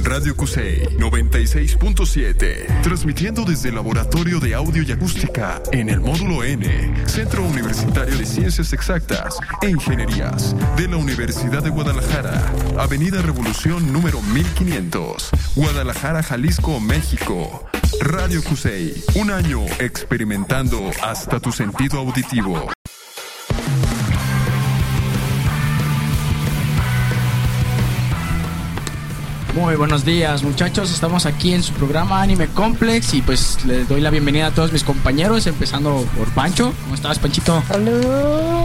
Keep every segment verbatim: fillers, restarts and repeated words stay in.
Radio Cusey noventa y seis punto siete, transmitiendo desde el Laboratorio de Audio y Acústica en el Módulo N, Centro Universitario de Ciencias Exactas e Ingenierías de la Universidad de Guadalajara, Avenida Revolución número mil quinientos, Guadalajara, Jalisco, México. Radio Cusey, un año experimentando hasta tu sentido auditivo. Muy buenos días, muchachos, estamos aquí en su programa Anime Complex y pues les doy la bienvenida a todos mis compañeros, empezando por Pancho. ¿Cómo estás, Panchito? Hola.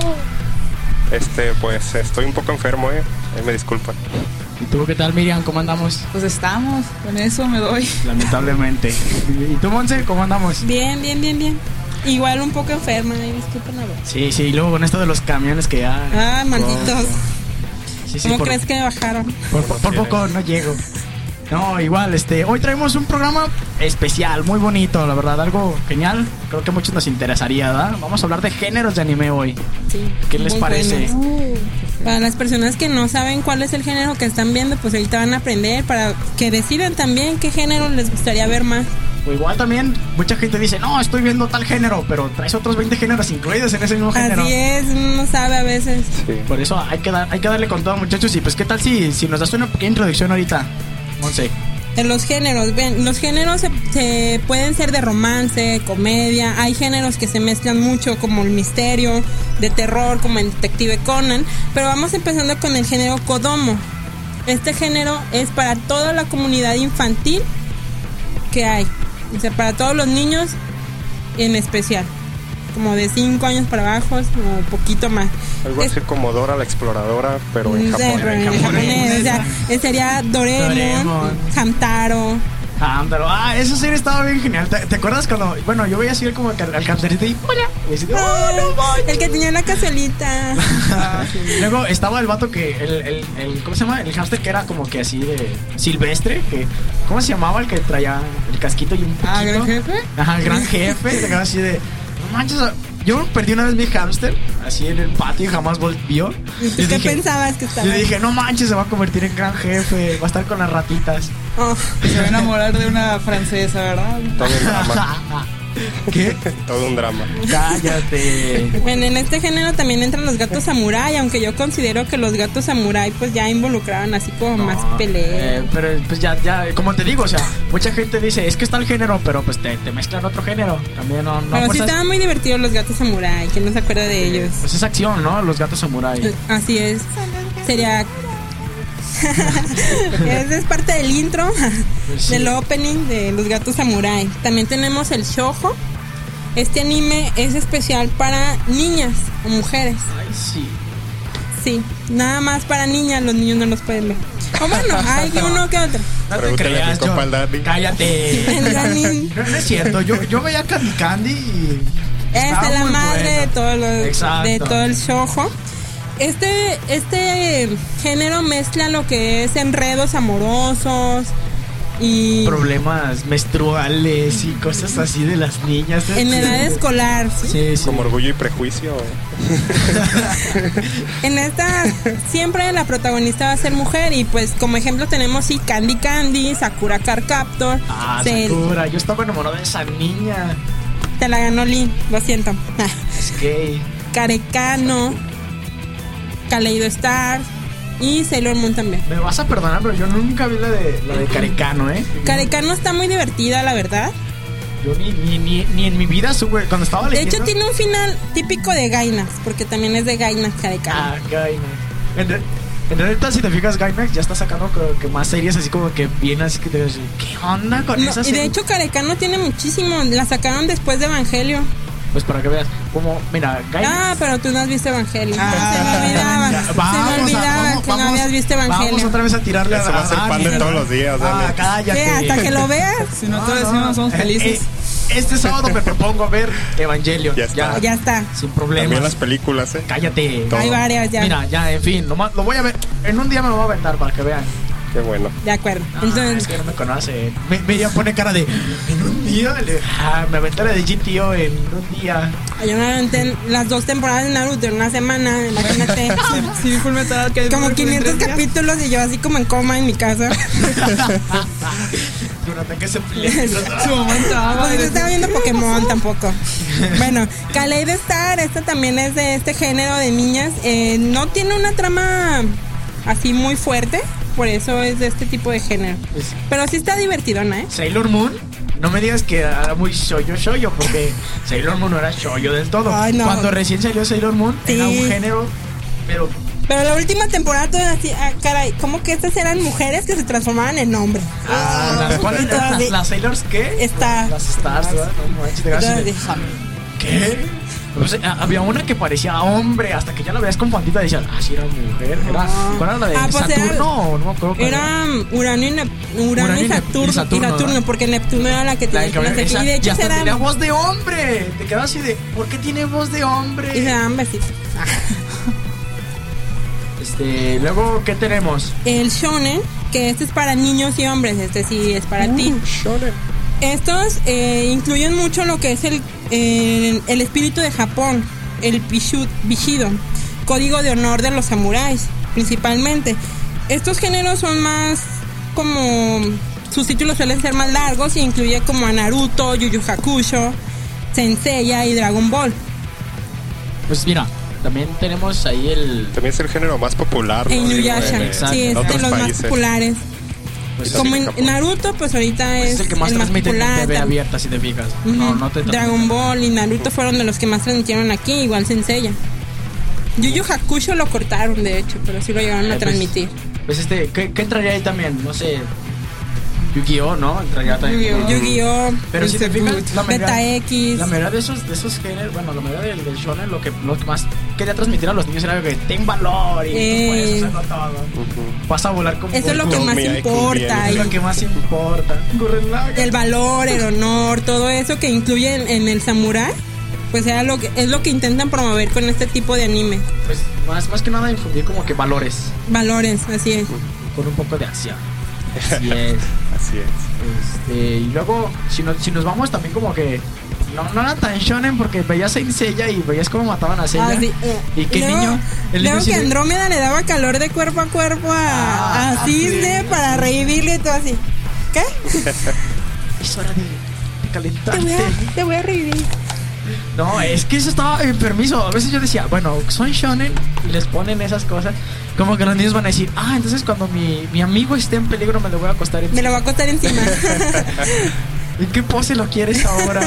Este, pues estoy un poco enfermo, eh, eh me disculpan. ¿Y tú qué tal, Miriam? ¿Cómo andamos? Pues estamos, con eso me doy. Lamentablemente. ¿Y tú, Monse? ¿Cómo andamos? Bien, bien, bien, bien. Igual un poco enferma, ¿eh? Disculpen a ver. Sí, sí, y luego con esto de los camiones que ya... Ah, malditos. Oh. Sí, sí, ¿Cómo por, crees que me bajaron? Por, por, por poco no llego. No, igual, este, hoy traemos un programa especial, muy bonito, la verdad, algo genial. Creo que a muchos nos interesaría, ¿verdad? Vamos a hablar de géneros de anime hoy. Sí. ¿Qué les parece? Uh, para las personas que no saben cuál es el género que están viendo, pues ahorita van a aprender para que decidan también qué género les gustaría ver más. O igual también mucha gente dice, no, estoy viendo tal género, pero traes otros veinte géneros incluidos en ese mismo género. Así es, uno sabe a veces. Sí. Por eso hay que, dar, hay que darle con todo, muchachos. Y pues, ¿qué tal si, si nos das una pequeña introducción ahorita, Monse? En los géneros, ven, los géneros se, se pueden ser de romance, comedia. Hay géneros que se mezclan mucho, como el misterio, de terror, como en Detective Conan. Pero vamos empezando con el género Kodomo. Este género es para toda la comunidad infantil que hay. O sea, para todos los niños en especial, como de cinco años para abajo o un poquito más. Algo es, así como Dora la Exploradora, pero en Japón. En, en japonés, o sea, sería Doraemon, Doraemon. Hamtaro. Hamtaro, ah, esa serie estaba bien genial. ¿Te, ¿te acuerdas cuando, bueno, yo veía así como al hamsterito y hola? Y decía, oh, no, el que tenía la cazuelita. Luego estaba el vato que, el, el, el, ¿cómo se llama? El hamster que era como que así de silvestre, que, ¿cómo se llamaba? El que traía el casquito y un poquito. Ah, ¿Gran Jefe? Ajá, el Gran Jefe. Se quedaba así de, no manches, yo perdí una vez mi hámster así en el patio y jamás volvió. ¿Y tú qué dije, pensabas que estaba? Yo dije, no manches, se va a convertir en Gran Jefe, va a estar con las ratitas. Oh. Se va a enamorar de una francesa, ¿verdad? Todo un drama. ¿Qué? Todo un drama. Cállate. Bueno, en este género también entran los gatos samurái, aunque yo considero que los gatos samurái pues ya involucraban así como no, más pelea. Eh, pero pues ya, ya, como te digo, o sea, mucha gente dice, es que está el género, pero pues te, te mezclan otro género. También no, no Pero sí estaban muy divertidos los gatos samurái, ¿quién no se acuerda de ellos? Pues es acción, ¿no? Los gatos samurái. Así es. Sería... Esa es parte del intro, pues sí, del opening de los gatos samurái. También tenemos el shoujo. Este anime es especial para niñas o mujeres. Ay, sí. Sí, nada más para niñas, los niños no los pueden ver. O bueno, hay uno que otro. No te creas, yo, cállate. No, no es cierto, yo, yo veía Candy Candy y esta es la madre bueno. de todos los, exacto, de todo el shoujo. Este, este género mezcla lo que es enredos amorosos y problemas menstruales y cosas así de las niñas en edad escolar, ¿sí? Sí, sí. Como Orgullo y Prejuicio. En esta siempre la protagonista va a ser mujer y pues como ejemplo tenemos sí Candy Candy, Sakura Card Captor. Ah, se... Sakura, yo estaba enamorado de esa niña. Te la ganó Lee, lo siento. Es gay. Karekano, Kaleido Star y Sailor Moon también. Me vas a perdonar, pero yo nunca vi la de la de Karekano, ¿eh? Karekano está muy divertida, la verdad. Yo ni, ni, ni, ni en mi vida sube cuando estaba leyendo. De hecho tiene un final típico de Gainax, porque también es de Gainax Karekano. Ah, Gainax. En, re, en realidad, si te fijas, Gainax ya está sacando creo que más series así como que bien así que te ves, ¿qué onda con no, esas? Y de hecho Karekano tiene muchísimo, la sacaron después de Evangelio. Pues para que veas, como, mira, Gainax. Ah, pero tú no has visto Evangelio. Ah, se me olvidaba, ya, se vamos me olvidaba a, vamos, que vamos, no habías visto Evangelio. Vamos otra vez a tirarle a se va a hacer pan de todos los días. Ah, cállate. ¿Qué? Hasta que lo veas. Si no, todos no, no somos felices. Eh, eh, este sábado me propongo a ver Evangelion. Ya está. Ya, ya está. Sin problemas. También las películas, ¿eh? Cállate. Todo. Hay varias ya. Mira, ya, en fin, lo, lo voy a ver. En un día me lo voy a aventar para que vean. Qué bueno. De acuerdo. Ah, Entonces, es que no me conoce. Me, me ya pone cara de. En un tío, le- ah, me aventé la de G T O en un día. Yo me aventé las dos temporadas de Naruto en una semana, imagínate. Sí, Full Metal Alchemist. Como Brotherhood en quinientos tres días. capítulos y yo así como en coma en mi casa. Durante que se peleó. Su mamá estaba. Pues yo estaba viendo Pokémon tampoco. Bueno, Kaleid Star, esta también es de este género de niñas. Eh, no tiene una trama así muy fuerte, por eso es de este tipo de género. Pero sí está divertidona, ¿eh? Sailor Moon, no me digas que era muy shoyo shoyo, porque Sailor Moon no era shoyo del todo. Ay, no. Cuando recién salió Sailor Moon, Sí. era un género, pero Pero la última temporada todo era así, ah, caray, como que estas eran mujeres que se transformaban en hombres. ah, las, ¿cuáles Todas eran de- las, las Sailors qué? Está. Las Stars, ¿verdad? No manches, te quedas así de, Todas ¿qué? O sea, había una que parecía hombre, hasta que ya la veías con fantita y decías, ah, sí era mujer. Era, ¿cuál era la de Ah, pues era- Saturno? No me acuerdo cuál Era Urano y, Nep- Urano Urano y y Nep- Saturno, y Saturno, y Saturno, ¿verdad? porque Neptuno era la que La tenía de que cabello, nacer. esa, Y de y hecho hasta era. tenía voz de hombre. Te quedas así de, ¿por qué tiene voz de hombre? Y se daban besitos. Este, luego, ¿qué tenemos? El shonen, que este es para niños y hombres, este sí es para ti. Estos eh, incluyen mucho lo que es el, el, el espíritu de Japón, el Bishu- Bishido, código de honor de los samuráis, principalmente. Estos géneros son más como... Sus títulos suelen ser más largos y incluye como a Naruto, Yu Yu Hakusho, Senseiya y Dragon Ball. Pues mira, también tenemos ahí el... También es el género más popular, ¿no? En Digo, Inuyasha, en- exacto. sí, es en de otros los más países. populares. Pues, Sí, Como en en Japón. Naruto, pues ahorita pues es, es el que más el más transmite en popular. T V tam- abierta, si te fijas. Ujú. No, no te Dragon Ball y Naruto fueron de los que más transmitieron aquí, igual Senseiya. Yu Yu Hakusho lo cortaron, de hecho, pero sí lo llegaron a Eh, pues, transmitir. Pues este, ¿qué, qué entraría ahí también? No sé, Yu-Gi-Oh, ¿no? Entraría también. como- Yu-Gi-Oh, Pero si te fijas, la Beta mayoría, X. la mayoría de esos, de esos géneros, bueno, la mayoría del, del shonen, lo que, lo que más quería transmitir a los niños era que ten valor y tú Eh. puedes hacerlo todo. Ujú. Vas a volar como Eso es lo Goku. que más Mira, importa. Es y lo que más importa. Gurren el valor, el honor, todo eso que incluye en, en el samurái, pues era lo que, es lo que intentan promover con este tipo de anime. Pues más, más que nada infundir como que valores Valores, así es. con un poco de acción. Así es. Así es. Este, y luego, si, no- si nos vamos también como que no, no era tan shonen porque veías a Seiya y veías cómo mataban a Seiya. Ah, sí, eh. Y qué luego, niño. El luego niño que sí- Andrómeda le daba calor de cuerpo a cuerpo a, Ah, a Cisne sí. para revivirle y todo así. ¿Qué? Es hora de, de Te voy, calentarte. a, te voy a revivir. No, es que eso estaba en permiso. A veces yo decía, bueno, son shonen y les ponen esas cosas. Como que los niños van a decir, ah, entonces cuando mi, mi amigo esté en peligro me lo voy a acostar Me encima. lo va a costar encima. ¿En qué pose lo quieres ahora?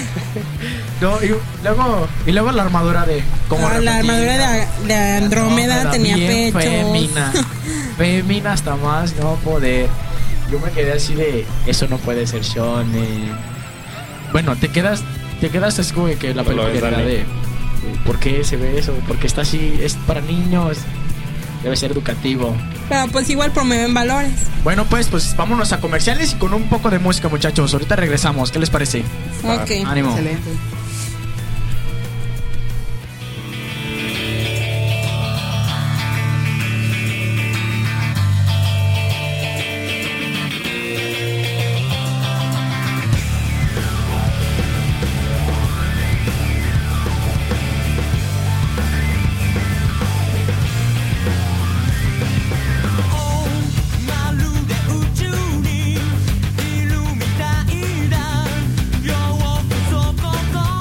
No, y luego, y luego la armadura de... como Ah, la repetida. armadura de, de Andrómeda Andrómeda, tenía bien pechos. Fémina. Fémina hasta más no poder. Yo me quedé así de, eso no puede ser shonen. Bueno, te quedas, te quedas así como de que la No lo ves, película Dani. de, de ¿por qué se ve eso? ¿Por qué está así? Es para niños. Debe ser educativo. Pero pues igual promueven valores. Bueno, pues, pues vámonos a comerciales y con un poco de música, muchachos. Ahorita regresamos. ¿Qué les parece? Ok. Ánimo. Excelente. 「まるで宇宙にいるみたいだ」「ようこそここ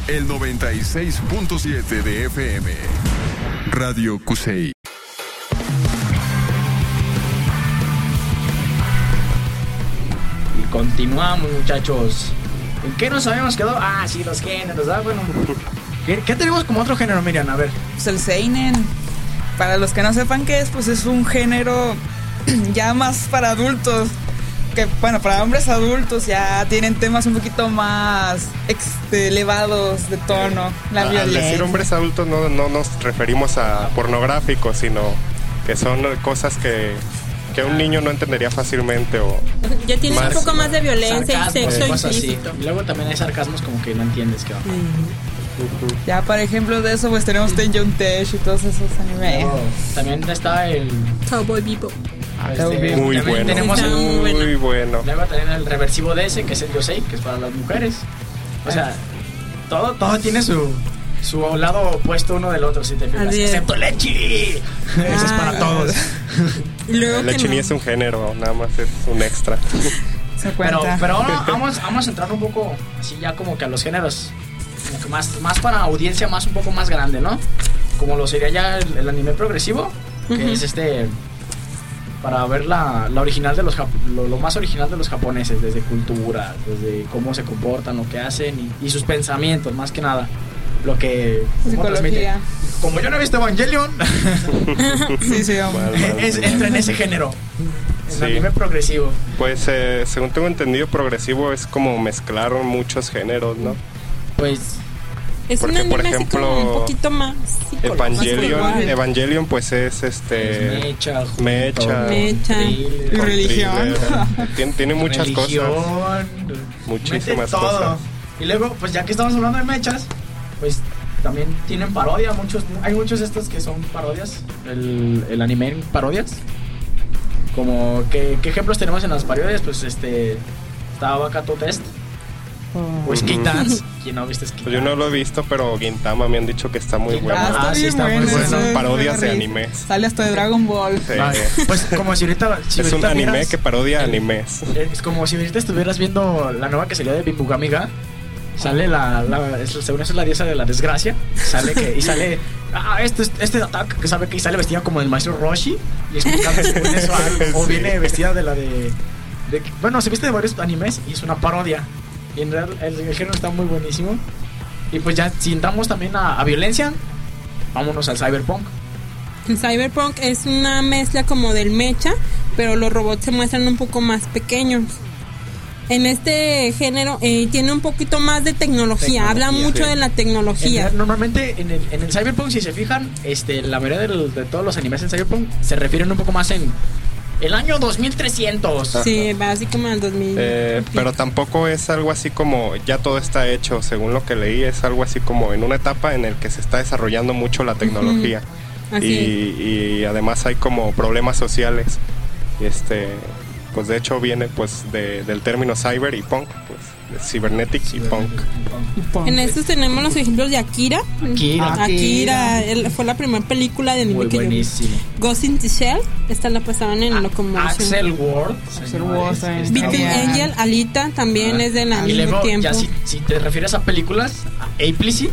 el noventa y seis punto siete de F M. Radio Cusey. Y continuamos, muchachos. ¿En qué nos habíamos quedado? Ah, sí, los géneros, ¿verdad? Bueno, ¿qué, qué tenemos como otro género, Miriam? A ver. Pues el seinen, para los que no sepan qué es, pues es un género ya más para adultos. Que bueno, para hombres adultos ya tienen temas un poquito más este, elevados de tono, la Al violencia. decir hombres adultos no, no nos referimos a pornográficos, sino que son cosas que, que un niño no entendería fácilmente o Ya tiene Más- un poco más de violencia y Sarcasmo, sexo cosas así. implícito. Y luego también hay sarcasmos como que no entiendes qué va. Ya, por ejemplo, de eso pues tenemos Tenjon Tesh y todos esos animes. Luego, también está el... Cowboy Bebop. este, muy también bueno. Tenemos Está muy el, bueno. Muy bueno. luego también el reversivo de ese, que es el Yosei, que es para las mujeres. O sea, todo, todo tiene su, su lado opuesto uno del otro, si te fijas. Así es. Excepto Lechi. Ese es para Ah. todos. Y luego El que leche ni no. es un género, nada más es un extra. Se Pero, cuenta. pero ahora vamos, vamos a entrar un poco así ya como que a los géneros como que más, más para audiencia más un poco más grande, ¿no? Como lo sería ya el, el anime progresivo, que Ujú. es este para ver la, la original de los jap- lo, lo más original de los japoneses, desde cultura, desde cómo se comportan, lo que hacen y, y sus pensamientos, más que nada. Lo que cómo Psicología. transmiten. Como yo no he visto Evangelion, Sí, sí, hombre. Mal, mal. es, entra en ese género. El Sí. anime progresivo. Pues eh, según tengo entendido, progresivo es como mezclar muchos géneros, ¿no? Pues Es un Porque, anime por así ejemplo, como un poquito más psicológico. Evangelion, Más Evangelion pues es este mecha, junto, mecha, Mecha. thriller, Y religión. thriller. Tiene, tiene muchas religión, cosas. Muchísimas mete todo. cosas. Y luego, pues ya que estamos hablando de mechas, pues también tienen parodia. Muchos, hay muchos de estos que son parodias. El, el anime en parodias. Como, ¿qué, ¿qué ejemplos tenemos en las parodias? Pues este. Está Bakato Test. O Ujú. Skate Dance. ¿Quién no viste Skate Pues yo no lo he visto, pero Gintama me han dicho que está muy Gintama. bueno. Ah, está Ah, sí, bien está muy bueno. bueno. eso es Parodias de muy animes. Sale hasta de Dragon Ball. Sí. Vale. Pues como si ahorita. Si Es un ahorita anime vieras- que parodia animes. Es como si ahorita estuvieras viendo la nueva que salió de Bimbugamiga. Sale la, la es, según eso es la diosa de la desgracia. Sale que y sale ah este este ataque que sabe que y sale vestida como el maestro Roshi y explicando según eso algo. O Sí. viene vestida de la de, de bueno, se viste de varios animes y es una parodia. Y en realidad el, el género está muy buenísimo. Y pues ya si entramos también a, a violencia, vámonos al cyberpunk. El cyberpunk es una mezcla como del mecha, pero los robots se muestran un poco más pequeños. En este género eh, tiene un poquito más de tecnología, habla Tecnología, mucho sí. de la tecnología. En- normalmente en el, en el cyberpunk, si se fijan, este, la mayoría del- de todos los animes en cyberpunk se refieren un poco más en el año dos mil trescientos. Sí, va así como en dos mil. Eh, pero tampoco es algo así como ya todo está hecho, según lo que leí, es algo así como en una etapa en el que se está desarrollando mucho la tecnología. Así y, y además hay como problemas sociales. Este, pues de hecho viene pues de, del término cyber y punk, pues de cybernetic y punk. En estos tenemos los ejemplos de Akira. Akira. Akira, él- fue la primera película de anime Muy que yo vi. buenísimo. Ghost in the Shell, esta la pasaban en Locomotion. Axel Ward. Axel Ward, señores, eh. está Beaten También. Angel, Alita, también es del Y mismo luego, tiempo. ya si, si te refieres a películas, a Aplicity.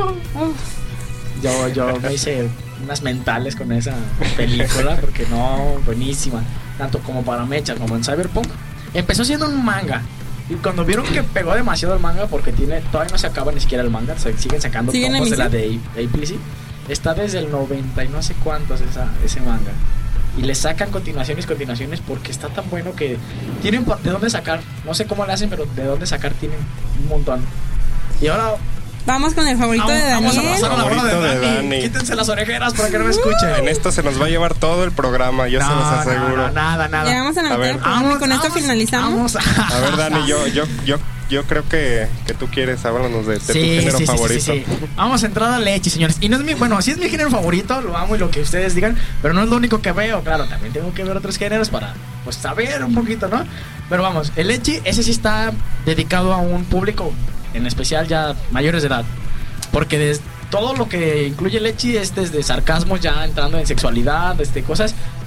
Yo, yo me hice unas mentales con esa película porque no, buenísima. Tanto como para mecha como en Cyberpunk. Empezó siendo un manga. Y cuando vieron que pegó demasiado el manga, porque tiene todavía no se acaba ni siquiera el manga, se siguen sacando ¿Siguen tomos de la emisión? de Aplicity. Está desde el noventa y no sé cuántos esa, ese manga. Y le sacan continuaciones, continuaciones, porque está tan bueno que tienen pa- de dónde sacar. No sé cómo le hacen, pero de dónde sacar tienen un montón. Y ahora Vamos con el favorito vamos, de vamos a Daniel. pasar a la bola de Favorito de Dani. Dani. Quítense las orejeras para que no me escuchen. En esto se nos va a llevar todo el programa, yo se los aseguro. No, no, nada, nada. Ya vamos a la A mitad ver. del programa y con esto vamos, finalizamos. vamos a- A ver, Dani, yo, yo, yo, yo creo que, que tú quieres, háblanos de, de tu género favorito. Sí, sí, sí. Vamos a entrar a leche, señores. Y no es mi, bueno, sí es mi género favorito, lo amo y lo que ustedes digan, pero no es lo único que veo. Claro, también tengo que ver otros géneros para, pues, saber un poquito, ¿no? Pero vamos, el leche, ese sí está dedicado a un público, en especial ya mayores de edad. Porque desde todo lo que incluye el leche es desde sarcasmo ya entrando en sexualidad, este, cosas,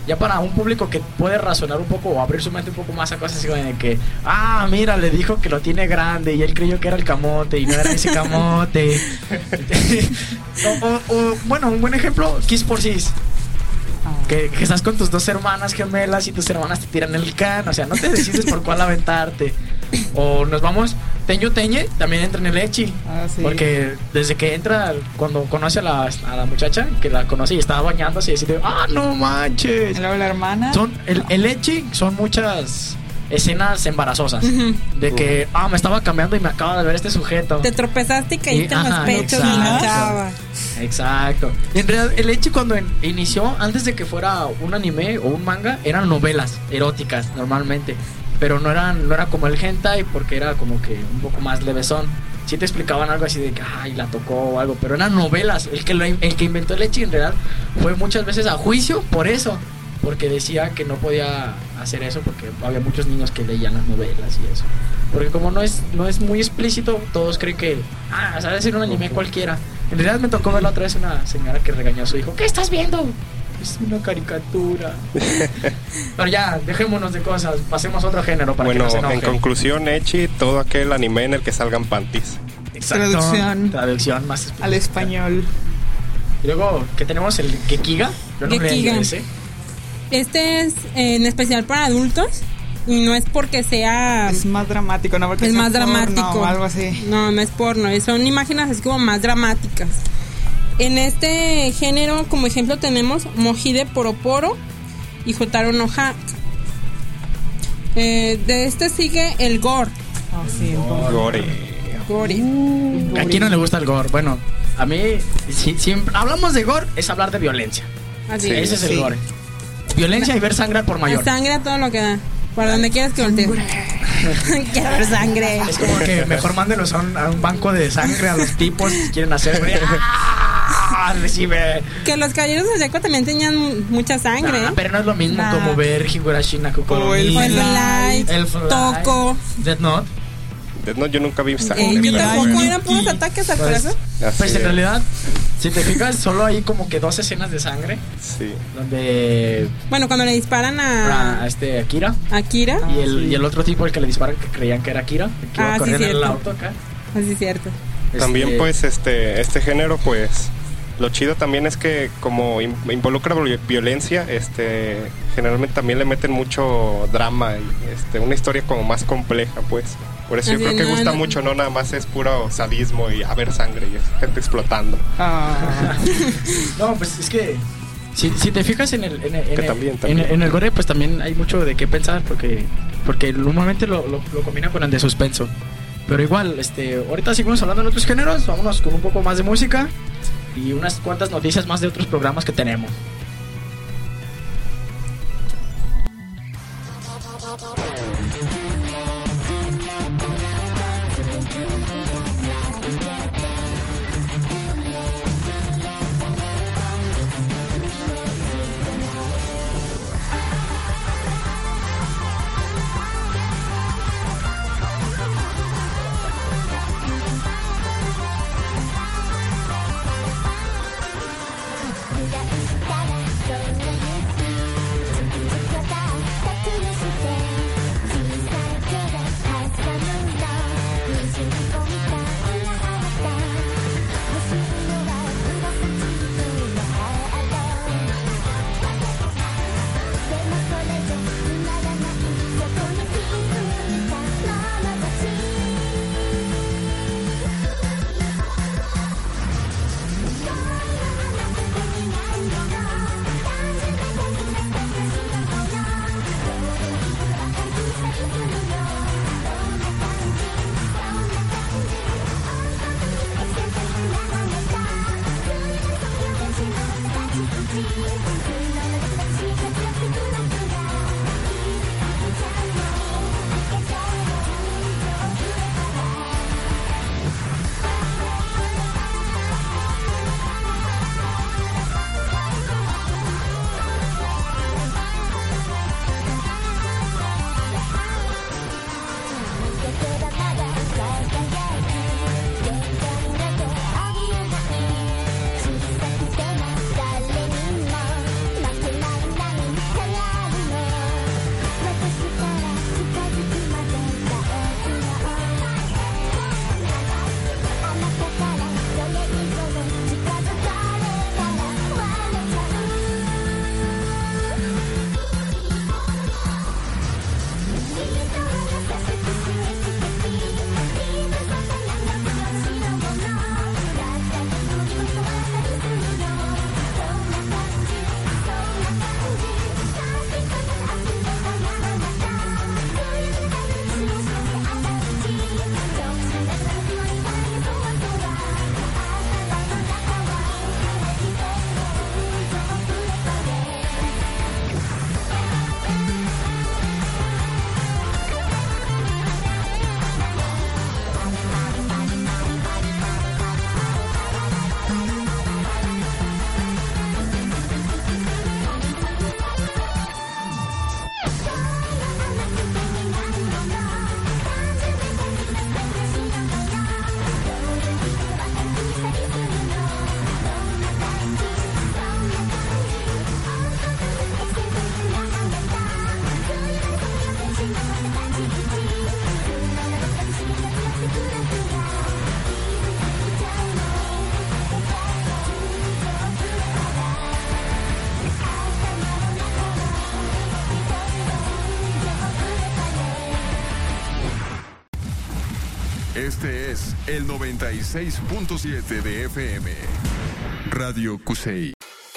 ya para un público que puede razonar un poco o abrir su mente un poco más a cosas así como de que, ah, mira, le dijo que lo tiene grande y él creyó que era el camote y no era ese camote. o, o, o, bueno, un buen ejemplo, Kiss por Sis. Que, que estás con tus dos hermanas gemelas y tus hermanas te tiran el can, o sea, no te decides por cuál aventarte. O nos vamos, Teño Teñe también entra en el Echi. Ah, sí. Porque desde que entra, cuando conoce a la, a la muchacha, que la conoce y estaba bañándose y dice, ah, no manches. Y luego la hermana. Son, el, el Echi son muchas escenas embarazosas. Ujú. De que, ah, me estaba cambiando y me acaba de ver este sujeto. Te tropezaste y caíste en los Ajá, pechos de la exacto. chava. Exacto. En realidad, el Echi cuando en- inició, antes de que fuera un anime o un manga, eran novelas eróticas normalmente. Pero no eran, no era como el hentai porque era como que un poco más levesón. Sí te explicaban algo así de que, ay, la tocó o algo. Pero eran novelas. El que, lo, el que inventó el Echi en realidad fue muchas veces a juicio por eso. Porque decía que no podía hacer eso porque había muchos niños que leían las novelas y eso. Porque como no es, no es muy explícito, todos creen que, ah, sabe ser un anime cualquiera. En realidad me tocó ver la otra vez una señora que regañó a su hijo. ¿Qué estás viendo? Es una caricatura. Pero ya, dejémonos de cosas, pasemos a otro género para Bueno, que no se enoje. en conclusión, Echi, todo aquel anime en el que salgan panties. Exacto. Traducción. Traducción más Al español. Y luego, ¿qué tenemos? El Gekiga. Yo no leí Gekiga. ese. Este es eh, en especial para adultos y no es porque sea Es más dramático, ¿no? Porque es sea más porno dramático o algo así. No, no es porno, son imágenes así como más dramáticas. En este género, como ejemplo, tenemos Mojide Poroporo y Jotaro no Ha. Eh, de este sigue el gore. Ah, sí, un poco. Gore. Gore. ¿A quién no le gusta el gore? Bueno, a mí, si, si hablamos de gore, es hablar de violencia. Así Sí. es. Ese es el Sí. gore. Violencia y ver sangre por mayor. Sangre a todo lo que da. Por donde quieras que voltees. Quiero ver sangre. Es como que mejor mándelos a un, a un banco de sangre a los tipos que quieren hacer. ¡Ah! Recibe. Que los caballeros de Zodiaco también tenían mucha sangre. Nah, pero no es lo mismo Nah. como ver Higurashi no Kokoro O el ni- O el Light, el Fly, Toco. Death Note. Death Note yo nunca vi sangre. Eh, yo pero tampoco, bueno. eran puros ataques al Pues, corazón. Así Pues en es. realidad, si te fijas, solo hay como que dos escenas de sangre Sí. donde Bueno, cuando le disparan a a, este Akira a Kira. y el, y el otro tipo el que le disparan que creían que era Akira, el que iba Ah, sí, corriendo en el cierto. auto acá. Así es cierto. También Este, pues este este género pues lo chido también es que como in- involucra vi- violencia, este generalmente también le meten mucho drama y este una historia como más compleja, pues. Por eso yo Así creo que no, gusta no- mucho, no nada más es puro sadismo y a ver sangre y es gente explotando. Ah, No, pues es que si, si te fijas en el en el, en Que el- también, en también. el- en el gore, pues también hay mucho de qué pensar porque porque normalmente lo, lo, lo combina con el de suspenso. Pero igual, este, ahorita seguimos hablando de otros géneros, vámonos con un poco más de música y unas cuantas noticias más de otros programas que tenemos. 「 Este es el noventa y seis punto siete de F M. Radio Cusey.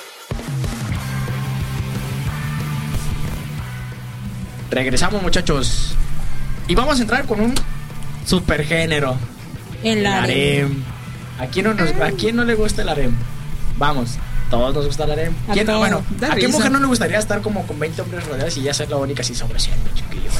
Regresamos, muchachos. Y vamos a entrar con un supergénero. El harem. ¿A quién no, nos, ¿A quién no le gusta el harem? Vamos, todos nos gusta el harem. A ¿Quién, todos. bueno, Da ¿a qué risa. mujer no le gustaría estar como con veinte hombres rodeados y ya ser la única así sobre cien, chiquillos?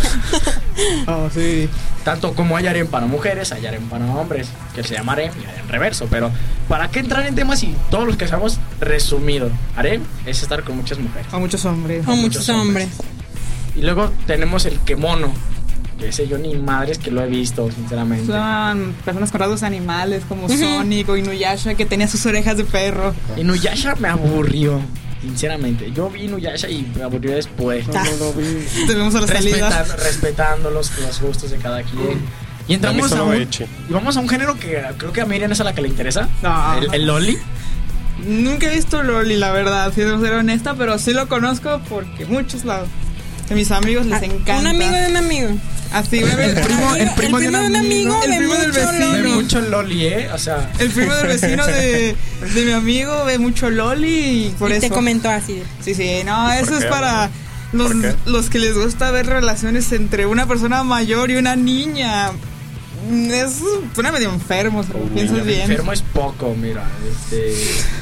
Oh, sí. Tanto como hay harem para mujeres, hay harem para hombres, que se llama harem y harem reverso. Pero, ¿para qué entrar en temas y todos los que sabemos resumido? Harem es estar con muchas mujeres. A muchos hombres. O muchos hombres. Y luego tenemos el kemono, que ese yo ni madres que lo he visto, sinceramente. Son personas con rasgos animales como Ujú. Sonic o Inuyasha, que tenía sus orejas de perro. Inuyasha me aburrió, sinceramente. Yo vi Inuyasha y me aburrió después. Ah. Te vemos a la salida. Respetando, respetando los, los gustos de cada quien. Y entramos A mí a solo un, Echi. y vamos a un género que creo que a Miriam es a la que le interesa. No. El, el loli. Nunca he visto Loli, la verdad, si debo ser honesta, pero sí lo conozco porque muchos lados. A mis amigos les Ah, encanta. Un amigo de un amigo. Así, bebé. El primo- Amigo- el primo de un de un amigo. El ve primo del mucho vecino. Ve Loli. mucho loli, ¿eh? O sea, El primo del vecino de, de mi amigo ve mucho Loli y por Y eso. te comentó así. de- Sí, sí, no, eso ¿Por es qué? para los, ¿Por qué? los que les gusta ver relaciones entre una persona mayor y una niña. Mm, Es suena medio enfermo, si lo Un piensas niño bien. enfermo es poco, mira. Este,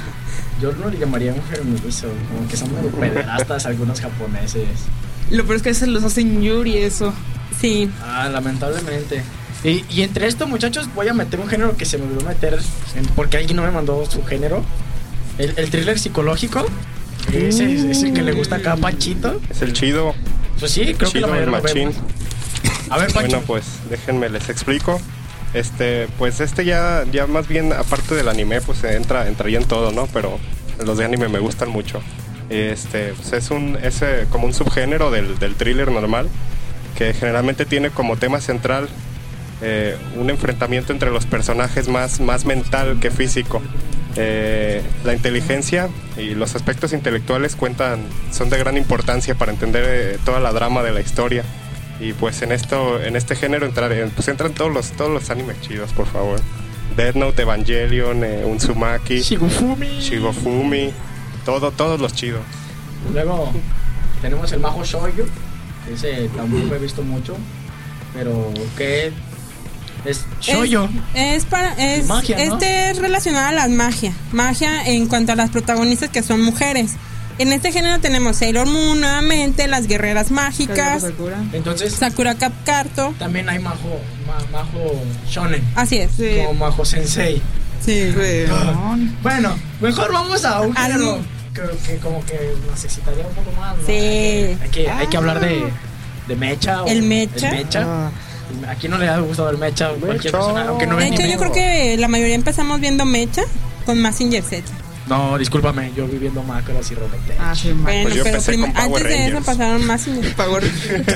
yo no le llamaría enfermizo, como que son medio pederastas algunos japoneses. Lo peor es que a veces los hacen yuri eso. Sí. Ah, lamentablemente. Y, y entre esto, muchachos, voy a meter un género que se me olvidó meter en- porque alguien no me mandó su género. El, el thriller psicológico. Ese es ese que le gusta acá a Panchito. Es el chido. Pues sí, creo que la Chido, el mayoría lo machín. vemos. A ver, Pancho. Bueno, pues déjenme les explico. Este, pues este ya, ya más bien aparte del anime, pues entra, entraría en todo, ¿no? Pero los de anime me gustan mucho. Este, pues es un, es eh, como un subgénero del, del thriller normal, que generalmente tiene como tema central eh, un enfrentamiento entre los personajes más, más mental que físico. Eh, la inteligencia y los aspectos intelectuales cuentan, son de gran importancia para entender eh, toda la drama de la historia. Y pues en esto, en este género entrar, eh, pues entran todos los, todos los animes chidos, por favor. Death Note, Evangelion, eh, Uzumaki, Shigufumi. Shigofumi, todo, todos los chidos. Luego tenemos el Majo Shoujo. que Ese tampoco he visto mucho. Pero que es Shoujo. Es, es para es Magia, ¿no? este es relacionado a la magia, magia en cuanto a las protagonistas que son mujeres. En este género tenemos Sailor Moon nuevamente, las guerreras mágicas, Entonces Sakura Cap Carto. también hay Majo, ma- Majo Shonen. Así es. Sí. Como Majo Sensei. Sí. Weón. Bueno, mejor vamos a un Al- género que, que como que nos excitaría un poco más, ¿no? Sí. Hay que, hay que hablar de, de mecha. o- ¿El mecha? El mecha. Ah. ¿A quién no le ha gustado el mecha? Cualquier persona, aunque no De ve hecho, anime. yo creo que la mayoría empezamos viendo Mecha con Mazinger Z. No, discúlpame, yo viviendo Macros y Robotech. Ah, sí, ma- Bueno, Pues yo pero empecé prim- con Power antes de eso Rangers. pasaron Mazinger. Power.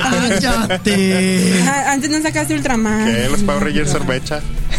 ¡Cállate! Ah, antes no sacaste Ultraman. ¿Qué? ¿Los Power Rangers son mecha?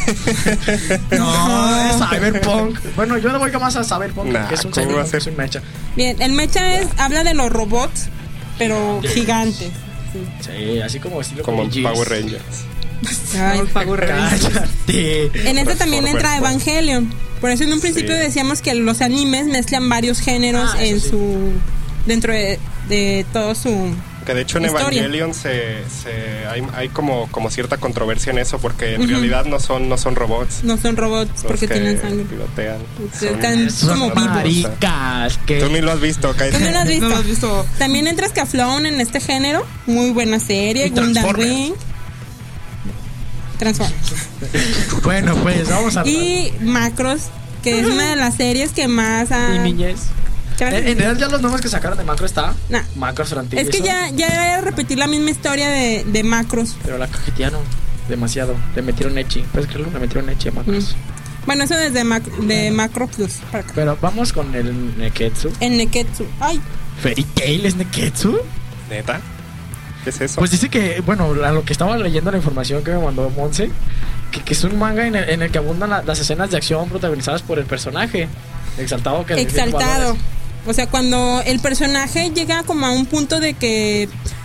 No, es Cyberpunk. Bueno, yo le voy más a Cyberpunk, Nah, que es un ¿cómo va a Cyberpunk, ser? es un mecha. Bien, el Mecha es, habla de los robots, pero gigantes. Sí, así como estilo Como en Gears. Power Rangers. Ay. Los Power Rangers. Cállate. En este también entra Transformers. Evangelion. Por eso en un principio Sí. decíamos que los animes mezclan varios géneros Ah, eso en sí. su dentro de, de todo su Que de hecho en Historia. Evangelion se, se hay, hay como, como cierta controversia en eso, porque en Ujú. realidad no son, no son robots. no son robots los porque que tienen sangre. pilotean. Ustedes Son- están Son como vivos. maricas. Que... Tú ni lo has visto, cállate. ¿Tú no lo has visto? No lo has visto. También entra Scaflón en este género, muy buena serie, Y Gundam Transformers. Wing. Transformers. Bueno, pues vamos a... Y Macros, que es una de las series que más ha... Y niñez. ¿Qué? En, en realidad ya los nombres que sacaron de Macro está. Nah. Macros Frontier. Es que ya, ya era repetir la misma historia de, de Macros. Pero la cajetearon demasiado. Le metieron Echi. ¿Puedes creerlo? Le metieron Echi a Macros. Bueno, eso desde Mac- de Macro Plus para acá. Pero vamos con el Neketsu. En Neketsu. Ay, ¿Fairy Tail es Neketsu? ¿Neta? ¿Qué es eso? Pues dice que, bueno, a lo que estaba leyendo la información que me mandó Monse, que, que es un manga en el, en el que abundan la- las escenas de acción protagonizadas por el personaje. Exaltado que le tiene exaltado. valores. O sea, cuando el personaje llega como a un punto de que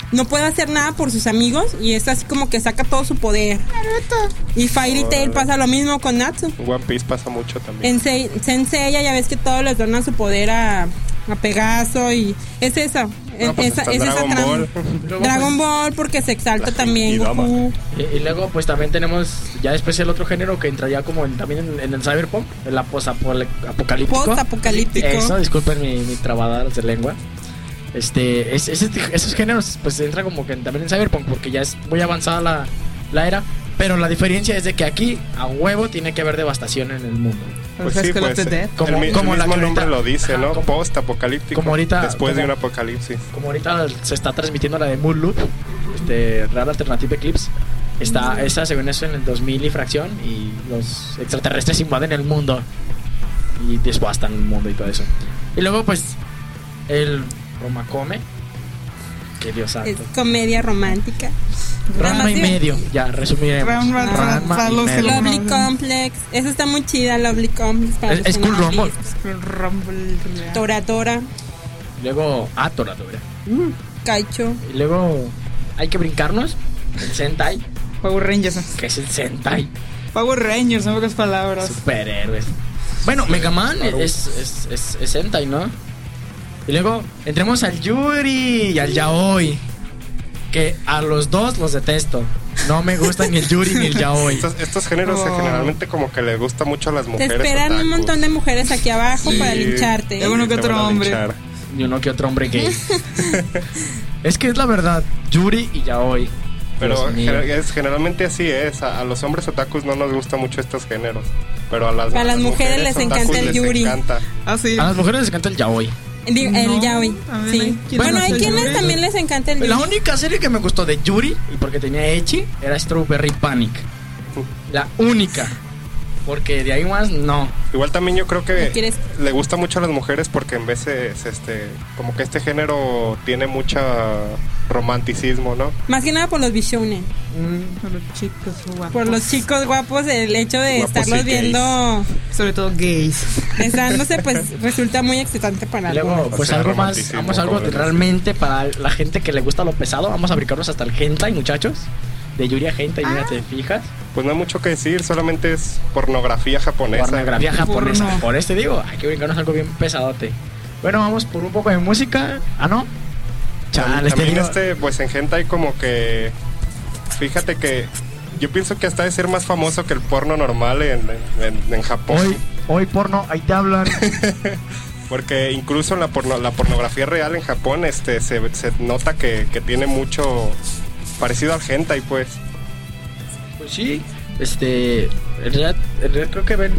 no puede hacer nada por sus amigos y es así como que saca todo su poder. Y Fairy Tail pasa lo mismo con Natsu. One Piece pasa mucho también. En Se- Sensei ya ves que todos les donan su poder a, a Pegaso y es esa. No, pues esa, está es esa Dragon trama. Ball. Dragon Ball porque se exalta La también Genkidama. Goku. Y, y luego pues también tenemos ya después el otro género que entraría como en- también en, en el cyberpunk, en la post-apocalíptico. Post-apocalíptico. Eso, disculpen mi, mi trabada de lengua. Este, es, es- esos géneros pues entra como que también en cyberpunk porque ya es muy avanzada la, la era. Pero la diferencia es de que aquí a huevo tiene que haber devastación en el mundo. Pues ¿Sabes sí, Call of pues, the Dead? Como- el, mi- como el la mismo que nombre ahorita- lo dice, ajá, ¿no? como- Post-apocalíptico. como ahorita- Después de como- un apocalipsis. Como ahorita se está transmitiendo la de Moonloop, este, Real Alternative Eclipse. Está, esa según eso en el dos mil y fracción y los extraterrestres invaden el mundo y desbastan el mundo y todo eso. Y luego pues el Romacome, que Dios santo. Es comedia romántica. Nada Ranma más y digo- medio, ya resumiremos. Ranma, Ranma para y los que medio. lo Lovely conocen. Complex. Esa está muy chida, Lovely Complex. para Es- los es que Cool no la han Rumble. visto. Rumble. Tora Tora, Luego ah, Tora Tora. Kaicho. Y luego hay que brincarnos el Sentai, Power Rangers. que es el Sentai. Power Rangers, en pocas palabras. Superhéroes. Bueno, Mega Man es, es, es, es Sentai, ¿no? Y luego entremos al Yuri y al Yaoi. Que a los dos los detesto. No me gusta ni el Yuri ni el Yaoi. Estos, estos géneros Oh. generalmente como que les gusta mucho a las Te mujeres. esperan un otakus. montón de mujeres aquí abajo Sí. para lincharte. Es bueno que Te otro van a hombre. linchar. Ni uno que otro hombre gay. Es que es la verdad. Yuri y Yaoi. Pero Dios mío. gener- es, generalmente así es. A, a los hombres otakus no nos gustan mucho estos géneros. Pero a las, Para las mujeres les otakus encanta el les Yuri. encanta. Ah, sí. A las mujeres les encanta el Yaoi. Digo, el No, yaoi, también sí. hay quienes Bueno, no hay se quienes Yuri. también les encanta el La Yuri. única serie que me gustó de Yuri, y porque tenía Echi, era Strawberry Panic. La única. Porque de ahí más, no. Igual también yo creo ¿No que quieres? le gusta mucho a las mujeres porque en veces este como que este género tiene mucho romanticismo, ¿no? Más que nada por los bishounen. Por los chicos guapos. Por los chicos guapos, el hecho de Guapos estarlos y gays. viendo Sobre todo gays. besándose, pues resulta muy excitante para Y luego, algunos. pues O sea, algo más, romanticismo, vamos a algo como que le realmente para la gente que le gusta lo pesado, vamos a brincarnos hasta el hentai, muchachos. De Yuri a hentai, mira, te fijas. Pues no hay mucho que decir, solamente es pornografía japonesa. Pornografía japonesa. Porno. Por este digo, hay que brincarnos algo bien pesadote. Bueno, vamos por un poco de música. Ah, ¿no? Chales, te También digo. este, pues en hentai como que fíjate que yo pienso que hasta de ser más famoso que el porno normal en, en, en Japón. Hoy, hoy porno, ahí te hablan. Porque incluso en la, porno- la pornografía real en Japón este se, se nota que, que tiene mucho parecido al hentai, pues. Pues sí, este, en realidad, en realidad creo que ven,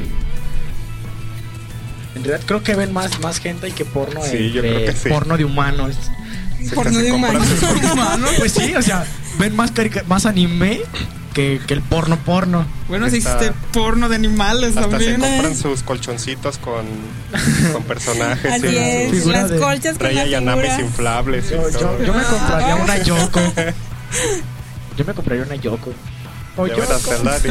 en realidad creo que ven más, más hentai que porno, Sí, yo entre creo que sí. porno de humanos. Se- Porno se de compran humanos. sus- Pues sí, o sea, ven más carica- más anime que, que el porno porno. Bueno, si Está- existe porno de animales Hasta se también. compran sus colchoncitos con, con personajes. Así y es, sus figura las de- colchas con Raya las Yanames figuras. inflables. y Yo, todo. yo, yo me compraría una Yoko. Yo me compraría una Yoko. O Ya Yoko. verás, ¿verdad?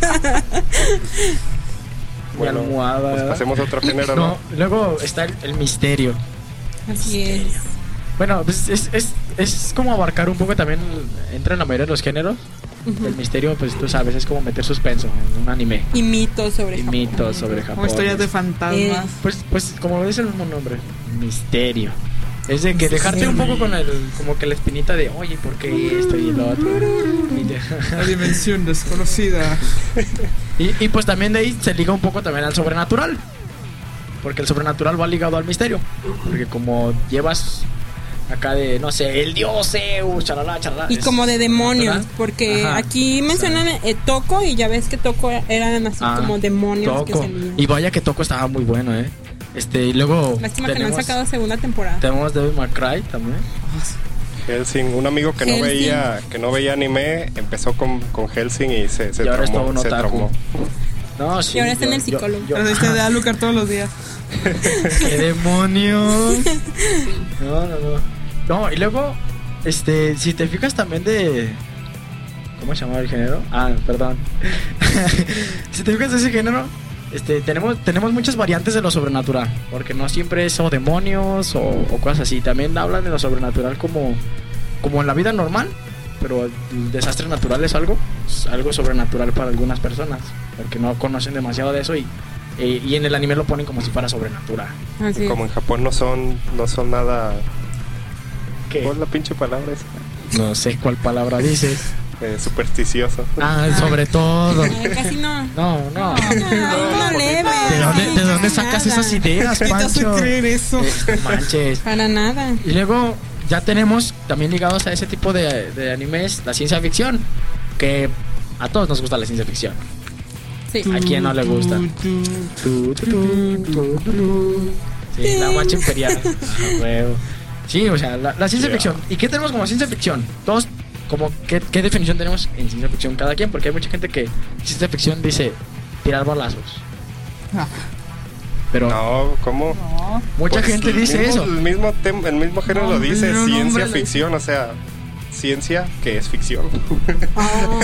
Mi Bueno, almohada. pues ¿verdad? pasemos a otro género, ¿no? No, luego está el, el misterio. Así es. Bueno, pues es, es, es como abarcar un poco también, entra en la mayoría de los géneros. El misterio, pues tú sabes, es como meter suspenso en un anime. Y mitos sobre Y Japón. mitos sobre Japón. Como historias de fantasmas. Eh, Pues, pues como lo dice el mismo nombre, misterio. Es de que dejarte un poco con el, como que la espinita de, oye, ¿por qué esto y lo otro? Y, de- La dimensión desconocida. y, y pues también de ahí se liga un poco también al sobrenatural. Porque el sobrenatural va ligado al misterio. Porque como llevas acá de, no sé, el dios Zeus, chalala, chalala. Y es- como de demonios, ¿verdad? porque Ajá. aquí mencionan eh, Toco y ya ves que Toco eran así Ah, como demonios que Toco. salían. Y vaya que Toco estaba muy bueno, eh. Este, y luego Lástima que no han tenemos, sacado segunda temporada. tenemos Devil May Cry también. Helsing, un amigo que no Hellsing. veía que no veía anime, empezó con, con Helsing y se, se Y ahora es traumó, todo un se otaku. traumó. No, sí. Y ahora está en yo- el psicólogo. yo- Pero yo- este de Alucard todos los días. ¡Qué demonios! No, no, no. No, y luego, este, si te fijas también de... ¿Cómo se llama el género? Ah, perdón. Si te fijas de ese género, este, tenemos, tenemos muchas variantes de lo sobrenatural. Porque no siempre es o demonios o, o cosas así. También hablan de lo sobrenatural como... como en la vida normal, pero el desastre natural es algo, es algo sobrenatural para algunas personas, porque no conocen demasiado de eso y, y, y en el anime lo ponen como si fuera sobrenatural. Así es. Como en Japón no son, no son nada. ¿Qué? ¿Cuál es la pinche palabra esa? No sé cuál palabra dices. Eh, supersticioso. Ah, sobre todo. Ay, casi no. No, no. Ay, no leve. ¿De dónde, de dónde Para sacas nada. esas ideas, ¿Qué te hace Pancho? creer eso? Eh, no manches. Para nada. Y luego ya tenemos también ligados a ese tipo de, de animes la ciencia ficción, que a todos nos gusta la ciencia ficción. Sí. ¿A quién no le gusta? Tu, tu, tu, tu, tu. Sí, la marcha imperial. Ah, huevo. Sí, o sea, la, la ciencia Yeah. ficción. ¿Y qué tenemos como ciencia ficción? Todos, como, ¿qué, ¿qué definición tenemos en ciencia ficción cada quien? Porque hay mucha gente que ciencia ficción dice tirar balazos. Ah. Pero No, ¿cómo? No. mucha Pues gente el dice mismo- eso. El mismo, tem- el mismo género No, lo dice, no, no, ciencia hombre, ficción, o sea, ciencia que es ficción. Oh.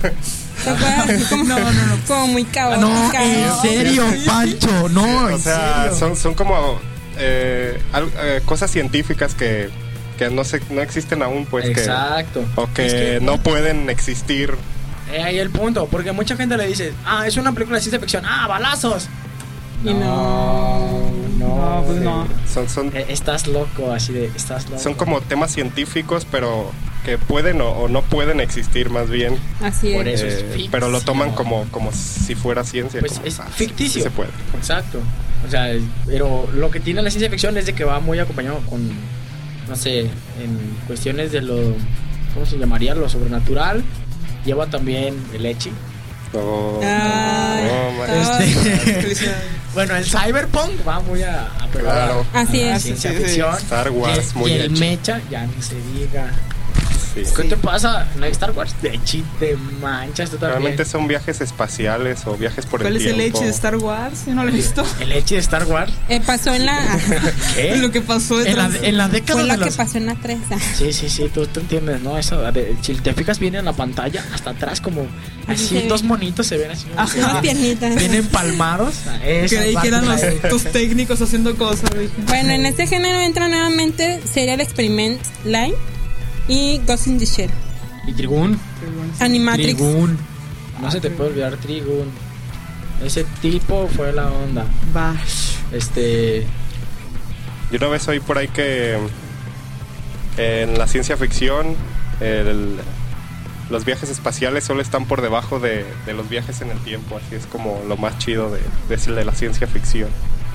¿Te acuerdas? Así como, No, no, no. como muy caótica. No, en serio, Pancho, no, O en sea, serio. son, son como eh, al- eh, cosas científicas que, que no se, no existen aún, pues, que, Exacto. o que, Es que- no pueden existir. Eh, ahí el punto, porque mucha gente le dice, ah, es una película de ciencia ficción, ah, balazos. Y no. no, No, pues eh, no. Son, son, eh, estás loco, así de, estás loco. son como temas científicos, pero que pueden o, o no pueden existir más bien. Así Por es. eso. es Eh, ficción. pero lo toman como, como si fuera ciencia. Pues como, es ah, sí, ficticio. sí se puede. Exacto. O sea, es- pero lo que tiene la ciencia ficción es de que va muy acompañado con, no sé, en cuestiones de lo, ¿cómo se llamaría? Lo sobrenatural. Lleva también el ecchi. No, Ay, no, man. todo. Este, bueno, el cyberpunk va muy a, a pegar Claro. a, Así a la es. ciencia Sí, sí, sí. ficción. Star Wars, y, muy y el ecchi. mecha, ya ni se diga. Sí. ¿Qué te pasa? ¿No hay Star Wars? De ecchi te manchas tú también. Realmente son viajes espaciales o viajes por ¿Cuál el es el tiempo. hecho de Star Wars? Yo no lo he visto. ¿El ecchi de Star Wars? Eh, pasó en la. ¿Qué? Lo que pasó En la, detrás. en la década Fue de lo que los... pasó en la tres. Sí, sí, sí, tú, tú entiendes, ¿no? Eso, de- si te fijas bien en la pantalla, hasta atrás como así Sí. dos monitos se ven así. ¿no? Ajá. Unas piernitas. Bien empalmados. Esa Creí que eran los, parte la- los técnicos haciendo cosas. dije. Bueno, en este género entra nuevamente Serial Experiment Line y Ghost in the Shell. Y Trigun. Animatrix. Trigun. No se te puede olvidar Trigun. Ese tipo fue la onda. Bash. Este... Yo una vez oí por ahí que en la ciencia ficción el- los viajes espaciales solo están por debajo de, de los viajes en el tiempo. Así es como lo más chido de, de, de la ciencia ficción.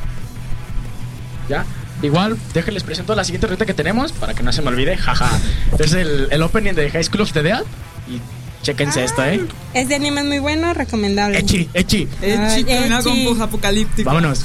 ¿Ya? Igual, déjenles presento la siguiente ruta que tenemos para que no se me olvide. Jaja. Es el, el opening de High School of the Dead. Y chéquense esto, ¿eh? Es de anime muy bueno, recomendable. Echi, echi. Eh, Ay, chico, una Echi. con apocalíptico. Vámonos.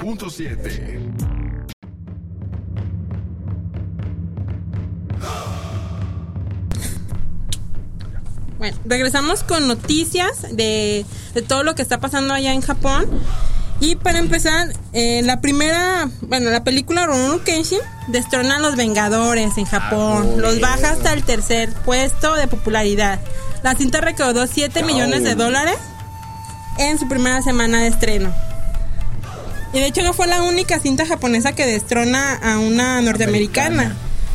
punto siete. Bueno, regresamos con noticias de, de todo lo que está pasando allá en Japón. Y para empezar, eh, la primera, bueno, la película Rurouni Kenshin destrona a los Vengadores en Japón. Ah, los baja hasta el tercer puesto de popularidad. La cinta recaudó siete millones de dólares en su primera semana de estreno. Y de hecho no fue la única cinta japonesa que destrona a una norteamericana.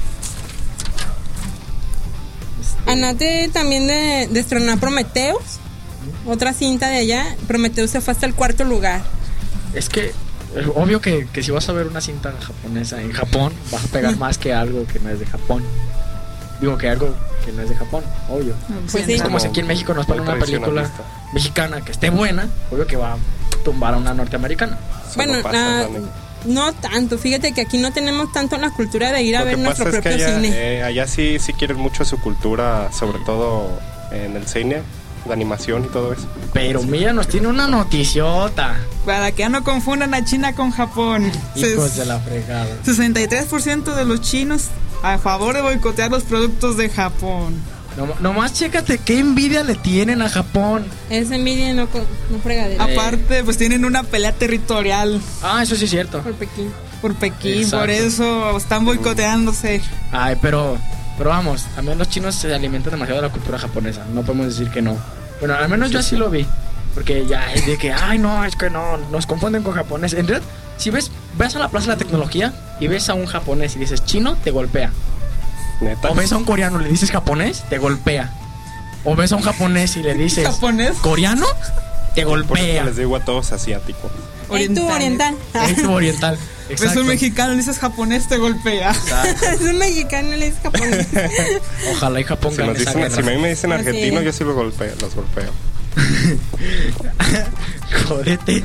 Anate también de, destronó a Prometheus, otra cinta de allá. Prometheus se fue hasta el cuarto lugar. Es que es obvio que, que si vas a ver una cinta japonesa en Japón, vas a pegar más que algo que no es de Japón. Digo que algo que no es de Japón, obvio. Pues sí. Es como si aquí en México nos ponen Muy una película tradicionalista. mexicana que esté buena, obvio que va a tumbar a una norteamericana. Eso Bueno, no pasa, na- Dani. no tanto. Fíjate que aquí no tenemos tanto la cultura de ir a Lo ver que nuestro pasa es que propio allá, cine. eh, allá sí, sí quieren mucho su cultura, sobre todo en el cine, de animación y todo eso. Pero mira, nos tiene una noticiota. Para que ya no confundan a China con Japón. Hijos Ses- de la fregada. sesenta y tres por ciento de los chinos a favor de boicotear los productos de Japón. No, nomás chécate qué envidia le tienen a Japón. Es envidia, no, co- no fregadera. Eh. Aparte, pues tienen una pelea territorial Ah, eso sí es cierto. Por Pekín. por Pekín, Exacto. por eso están boicoteándose. Ay, pero, pero vamos, también los chinos se alimentan demasiado de la cultura japonesa. No podemos decir que no. Bueno, al menos yo así lo vi. Porque ya es de que, ay, no, es que no, nos confunden con japonés. En realidad, si ves, vas a la plaza de la tecnología y ves a un japonés y dices chino, te golpea. Neta. O ves a un coreano y le dices japonés, te golpea. O ves a un japonés y le dices ¿Japonés? coreano, te Por eso golpea. les digo a todos asiáticos. Es tu oriental. Es tu oriental. Ves Exacto. un mexicano, le dices japonés, te golpea. Exacto. Es un mexicano, le es japonés. Ojalá y Japón Si, gane nos esa dicen, si guerra. a mí me dicen Así argentino, es. yo sí los golpeo, los golpeo. Jodete.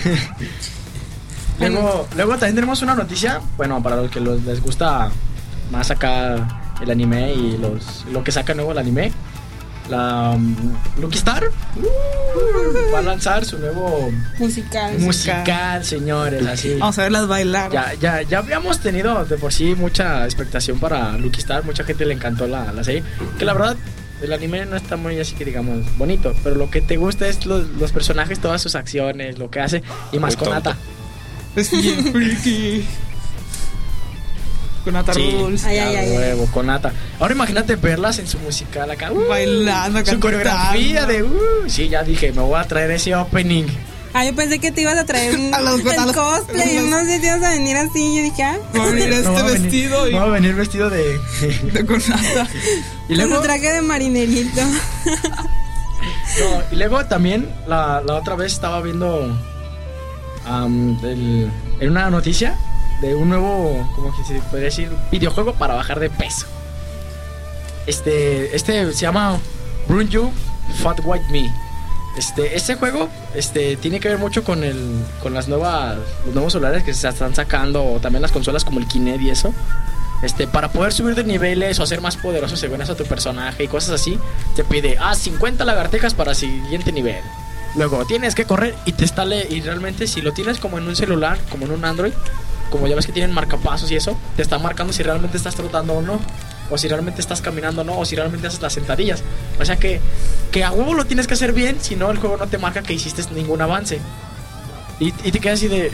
Luego, luego también tenemos una noticia, bueno, para los que los, les gusta más acá el anime y los lo que saca nuevo el anime. La um, Lucky Star uh, va a lanzar su nuevo Musical. musical, señores, así. Vamos a verlas bailar. Ya, ya, ya habíamos tenido de por sí mucha expectación para Lucky Star, mucha gente le encantó la, la serie, que la verdad el anime no está muy así que digamos bonito, pero lo que te gusta es los, los personajes, todas sus acciones, lo que hace, y más Muy con tonto. Ata. Es bien freaky. Con Ata Sí, Rules. Ay, ay, a ay, huevo, con Ata. Ahora imagínate verlas en su musical acá, uh, Bailando, su cantando. coreografía de, uh, sí, ya dije, me voy a traer ese opening. Ah, yo pensé que te ibas a traer un, A los- a el los- cosplay. a los- No sé si ibas a venir así. Yo dije, ah, Va a venir Me este voy a venir- vestido y me voy a venir vestido de... de con Ata. y con luego, su traje de marinerito. no, y luego también la, la otra vez estaba viendo am, el- en una noticia de un nuevo, como que se podría decir, videojuego para bajar de peso. Este, este se llama Burn You Fat White Me. Este, este juego, este, tiene que ver mucho con el, con las nuevas, los nuevos celulares que se están sacando, o también las consolas como el Kinect y eso. Este, para poder subir de niveles o hacer más poderoso según eso tu personaje y cosas así, te pide, ah, cincuenta lagartijas para siguiente nivel. Luego tienes que correr y te está le y realmente si lo tienes como en un celular, como en un Android, como ya ves que tienen marcapasos y eso, te está marcando si realmente estás trotando o no, o si realmente estás caminando o no, o si realmente haces las sentadillas. O sea que, que a huevo lo tienes que hacer bien, si no el juego no te marca que hiciste ningún avance. Y, y te quedas así de,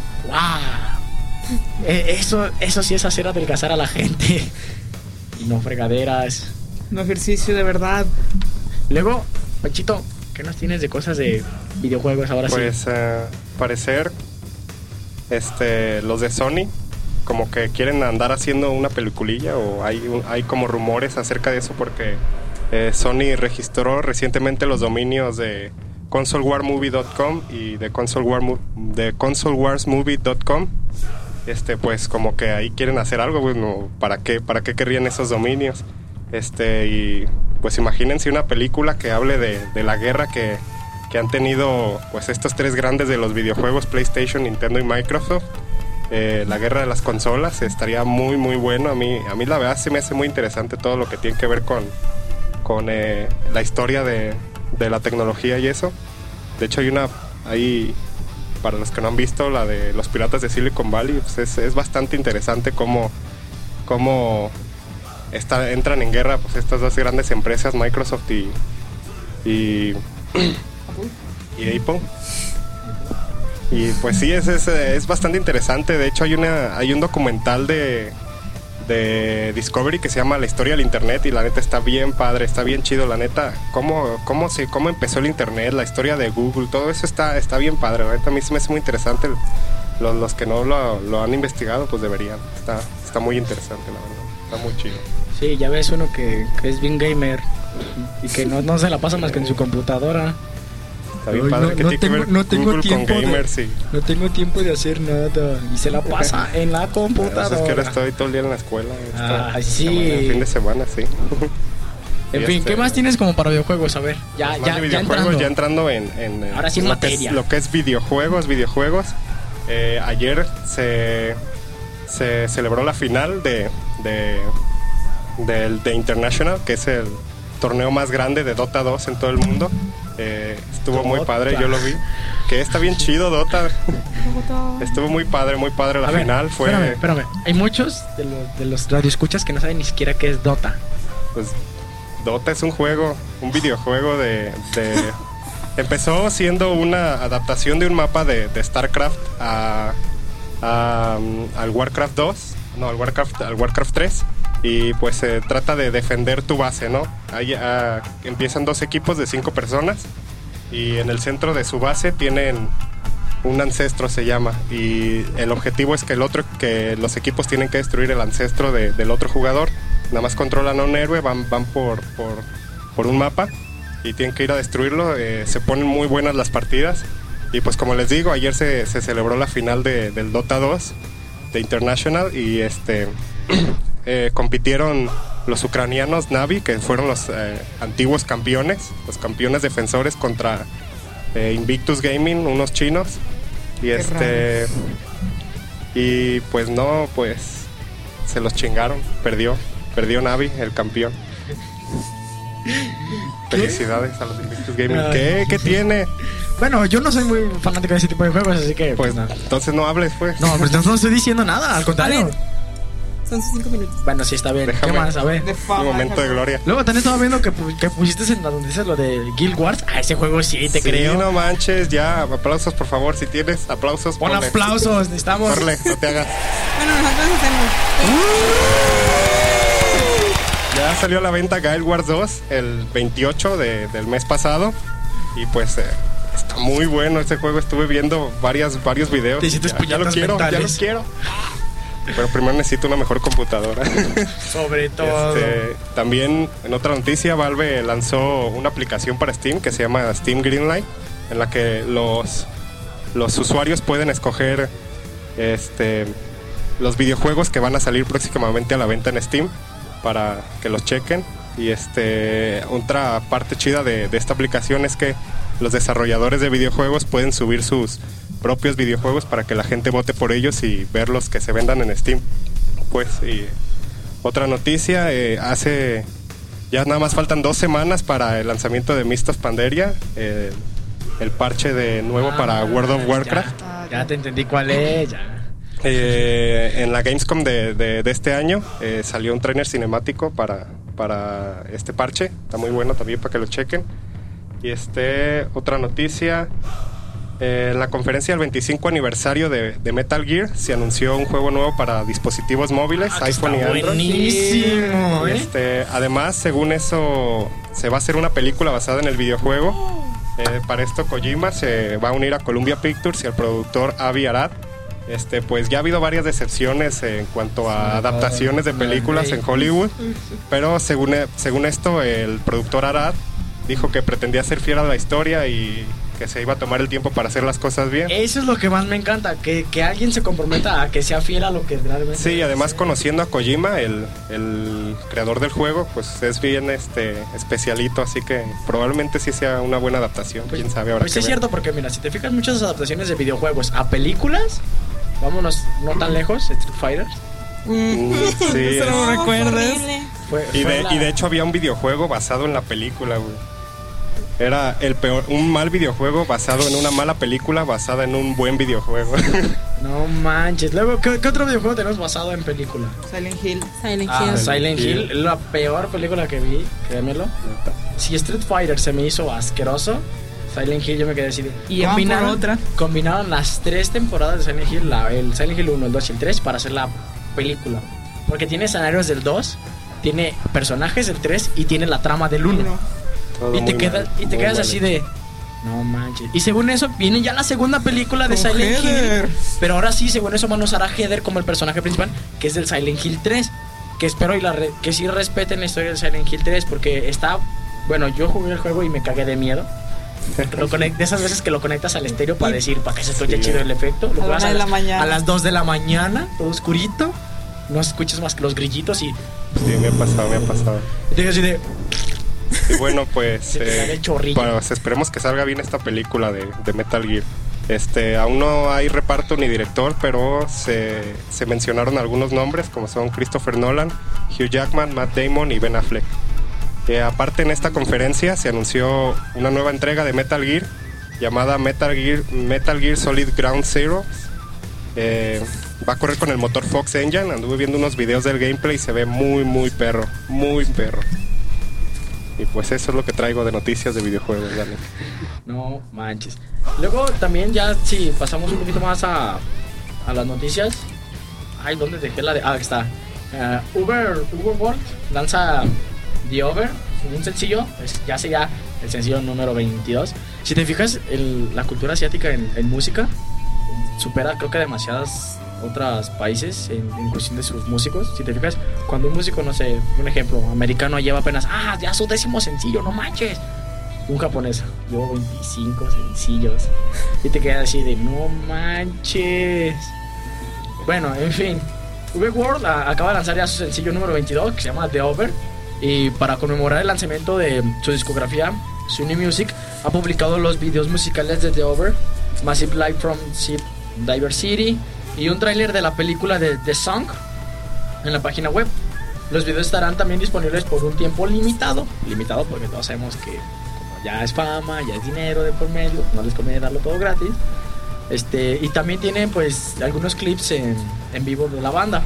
wow, eh, eso, eso sí es hacer adelgazar a la gente. Y no fregaderas. Un ejercicio de verdad. Luego, Panchito, ¿qué nos tienes de cosas de videojuegos ahora Pues sí? eh, parecer este los de Sony como que quieren andar haciendo una peliculilla o hay un- hay como rumores acerca de eso porque eh, Sony registró recientemente los dominios de console war movie punto com y de console war Mo- de console wars movie punto com. Este pues como que ahí quieren hacer algo, bueno, ¿para qué para qué querrían esos dominios? Este y pues imagínense una película que hable de, de la guerra que que han tenido pues estos tres grandes de los videojuegos, PlayStation, Nintendo y Microsoft. Eh, la guerra de las consolas estaría muy muy bueno. A mí, a mí la verdad se me hace muy interesante todo lo que tiene que ver con, con eh, la historia de, de la tecnología y eso. De hecho hay una hay para los que no han visto, la de los piratas de Silicon Valley, pues es, es bastante interesante cómo, cómo está, entran en guerra pues estas dos grandes empresas, Microsoft y y, y Apple. Y pues sí, es, es, es bastante interesante. De hecho hay una hay un documental de de Discovery que se llama La historia del internet, y la neta está bien padre, está bien chido, la neta, cómo, cómo, se, cómo empezó el internet, la historia de Google, todo eso está, está bien padre, la neta a mí se me hace muy interesante. Los, los que no lo, lo han investigado pues deberían, está, está muy interesante, la verdad, está muy chido. Sí, ya ves uno que, que es bien gamer y que no, no se la pasa más que en su computadora. Está bien padre, no, que no tiene tengo, que ver no tengo Google tiempo con gamers, de, sí. No tengo tiempo de hacer nada y se la pasa en la computadora. Es que ahora estoy todo el día en la escuela. Ah, esta, sí. esta semana, fin de semana, sí. En Y fin, este, ¿qué más tienes como para videojuegos? A ver, ya, más ya, de ya videojuegos, entrando. ya entrando en, en Ahora sí en lo materia. Que es, lo que es videojuegos, videojuegos. Eh, ayer se, se celebró la final de, de del The International, que es el torneo más grande de Dota dos en todo el mundo. Eh, estuvo Dota. muy padre, yo lo vi. Que está bien chido Dota. Estuvo muy padre, muy padre la A ver, final. Fue, Espérame, espérame. Hay muchos de los, de los radioescuchas que no saben ni siquiera qué es Dota. Pues Dota es un juego, un videojuego de... de empezó siendo una adaptación de un mapa de, de StarCraft a, a, al Warcraft dos, no, al Warcraft, al Warcraft tres. Y pues se trata de defender tu base, ¿no? Ahí uh, empiezan dos equipos de cinco personas y en el centro de su base tienen un ancestro, se llama, y el objetivo es que el otro, que los equipos tienen que destruir el ancestro de, del otro jugador. Nada más controlan a un héroe, van, van por, por, por un mapa y tienen que ir a destruirlo. Eh, se ponen muy buenas las partidas y pues como les digo, ayer se, se celebró la final de, del Dota dos de International y este eh, compitieron los ucranianos Navi, que fueron los eh, antiguos campeones, los campeones defensores, contra eh, Invictus Gaming, unos chinos. Y este raro. y pues no, pues se los chingaron, perdió, perdió Navi, el campeón. Felicidades a los Invictus Gaming. Ay, ¿Qué? ¿Qué tiene? Bueno, yo no soy muy fanático de ese tipo de juegos, así que Pues pues no. entonces no hables, pues. No, pues no estoy diciendo nada, al contrario. A ver. Son sus cinco minutos. Bueno, sí está bien. Déjame. ¿Qué más? A ver. De Un fama, momento de déjame. gloria. Luego también estaba viendo que, pu- que pusiste en la donde dices lo de Guild Wars. Ah, ese juego sí, te Sí, creo. no manches, ya, aplausos por favor, si tienes aplausos. Pon ponle. aplausos, necesitamos. Corre, no te hagas. Bueno, nosotros hacemos. Ya salió a la venta Guild Wars dos el veintiocho de, del mes pasado. Y pues eh, está muy bueno este juego. Estuve viendo varias, varios videos. Te hiciste ya, ya lo puñetas quiero, ya lo mentales. quiero. Pero primero necesito una mejor computadora. Sobre todo. Este, también en otra noticia, Valve lanzó una aplicación para Steam que se llama Steam Greenlight, en la que los, los usuarios pueden escoger este, los videojuegos que van a salir próximamente a la venta en Steam para que los chequen. Y este, otra parte chida de, de esta aplicación es que los desarrolladores de videojuegos pueden subir sus propios videojuegos para que la gente vote por ellos y ver los que se vendan en Steam. Pues, y otra noticia, eh, hace ya nada más faltan dos semanas para el lanzamiento de Mist of Pandaria, eh, el parche de nuevo Ah, para World of Warcraft. Ya, ya te entendí cuál es, ya. Eh, en la Gamescom de, de, de este año eh, salió un trailer cinemático para, para este parche. Está muy bueno también para que lo chequen. Y este, otra noticia. Eh, en la conferencia del veinticinco aniversario de, de Metal Gear se anunció un juego nuevo para dispositivos móviles, Ah, que iPhone y está Android. buenísimo, Y ¿eh? este, además, según eso, se va a hacer una película basada en el videojuego. Eh, para esto Kojima se va a unir a Columbia Pictures y al productor Avi Arad. Este, pues ya ha habido varias decepciones en cuanto a adaptaciones de películas en Hollywood, pero según, según esto el productor Arad dijo que pretendía ser fiel a la historia y que se iba a tomar el tiempo para hacer las cosas bien. Eso es lo que más me encanta, que, que alguien se comprometa a que sea fiel a lo que realmente Sí, además es. conociendo a Kojima, el, el creador del juego, pues es bien este especialito, así que probablemente sí sea una buena adaptación, Pues, quién sabe, habrá pues que es ver. cierto, porque mira, si te fijas muchas adaptaciones de videojuegos a películas, vámonos no tan lejos, Street Fighter. Mm, sí, Eso no es- recuerdas. horrible. Fue, y, fue de, la- y de hecho había un videojuego basado en la película, güey. Era el peor, un mal videojuego basado en una mala película basada en un buen videojuego. No manches. Luego, ¿qué, qué otro videojuego tenemos basado en película? Silent Hill. Silent Ah, Hill. Silent Hill. Hill, la peor película que vi, créemelo. Si Street Fighter se me hizo asqueroso, Silent Hill yo me quedé así de... Y van por otra. Combinaron las tres temporadas de Silent Hill, la, el Silent Hill uno, el dos y el tres, para hacer la película. Porque tiene escenarios del dos, tiene personajes del tres y tiene la trama del uno. Todo Y te, muy quedas, mal, y te muy quedas mal así hecho. de... No manches. Y según eso, viene ya la segunda película de Con Silent Heather. Hill. Pero ahora sí, según eso, van a usar a Heather como el personaje principal, que es del Silent Hill tres. Que espero y la re- que sí respeten la historia del Silent Hill tres, porque está... Bueno, yo jugué el juego y me cagué de miedo. Lo conect- de esas veces que lo conectas al estéreo para decir, para que se escuche Sí. chido el efecto. Lo A la juegas una de la mañana. a las dos de la mañana, todo oscurito. No escuchas más que los grillitos y... Sí, me ha pasado, me ha pasado. y te digo así de... Y bueno, pues Se te sale eh, chorrillo. pues esperemos que salga bien esta película de, de Metal Gear. Este, aún no hay reparto ni director, pero se, se mencionaron algunos nombres como son Christopher Nolan, Hugh Jackman, Matt Damon y Ben Affleck. Eh, aparte, en esta conferencia se anunció una nueva entrega de Metal Gear llamada Metal Gear, Metal Gear Solid Ground Zero. Eh, va a correr con el motor Fox Engine. Anduve viendo unos videos del gameplay y se ve muy muy perro, muy perro. Y pues eso es lo que traigo de noticias de videojuegos, Dani. No manches. Luego también ya si pasamos un poquito más a, a las noticias. Ay, ¿dónde dejé la de? Ah, aquí está. Uh, Uber, Uber World lanza The Over, un sencillo. Es, ya sé ya el sencillo número veintidós. Si te fijas, el, la cultura asiática en, en música supera creo que demasiados otros países en, en cuestión de sus músicos. Si te fijas, cuando un músico, no sé, un ejemplo, americano lleva apenas, ah, ya su décimo sencillo, no manches. Un japonés llevó veinticinco sencillos y te quedas así de, no manches. Bueno, en fin, V World a, acaba de lanzar ya su sencillo número veintidós, que se llama The Over. Y para conmemorar el lanzamiento de su discografía, Sony Music ha publicado los videos musicales de The Over, Massive Live from Zip Diversity y un tráiler de la película de The Song en la página web. Los videos estarán también disponibles por un tiempo limitado. Limitado porque todos sabemos que como ya es fama, ya es dinero de por medio, no les conviene darlo todo gratis. Este, y también tienen pues algunos clips en, en vivo de la banda.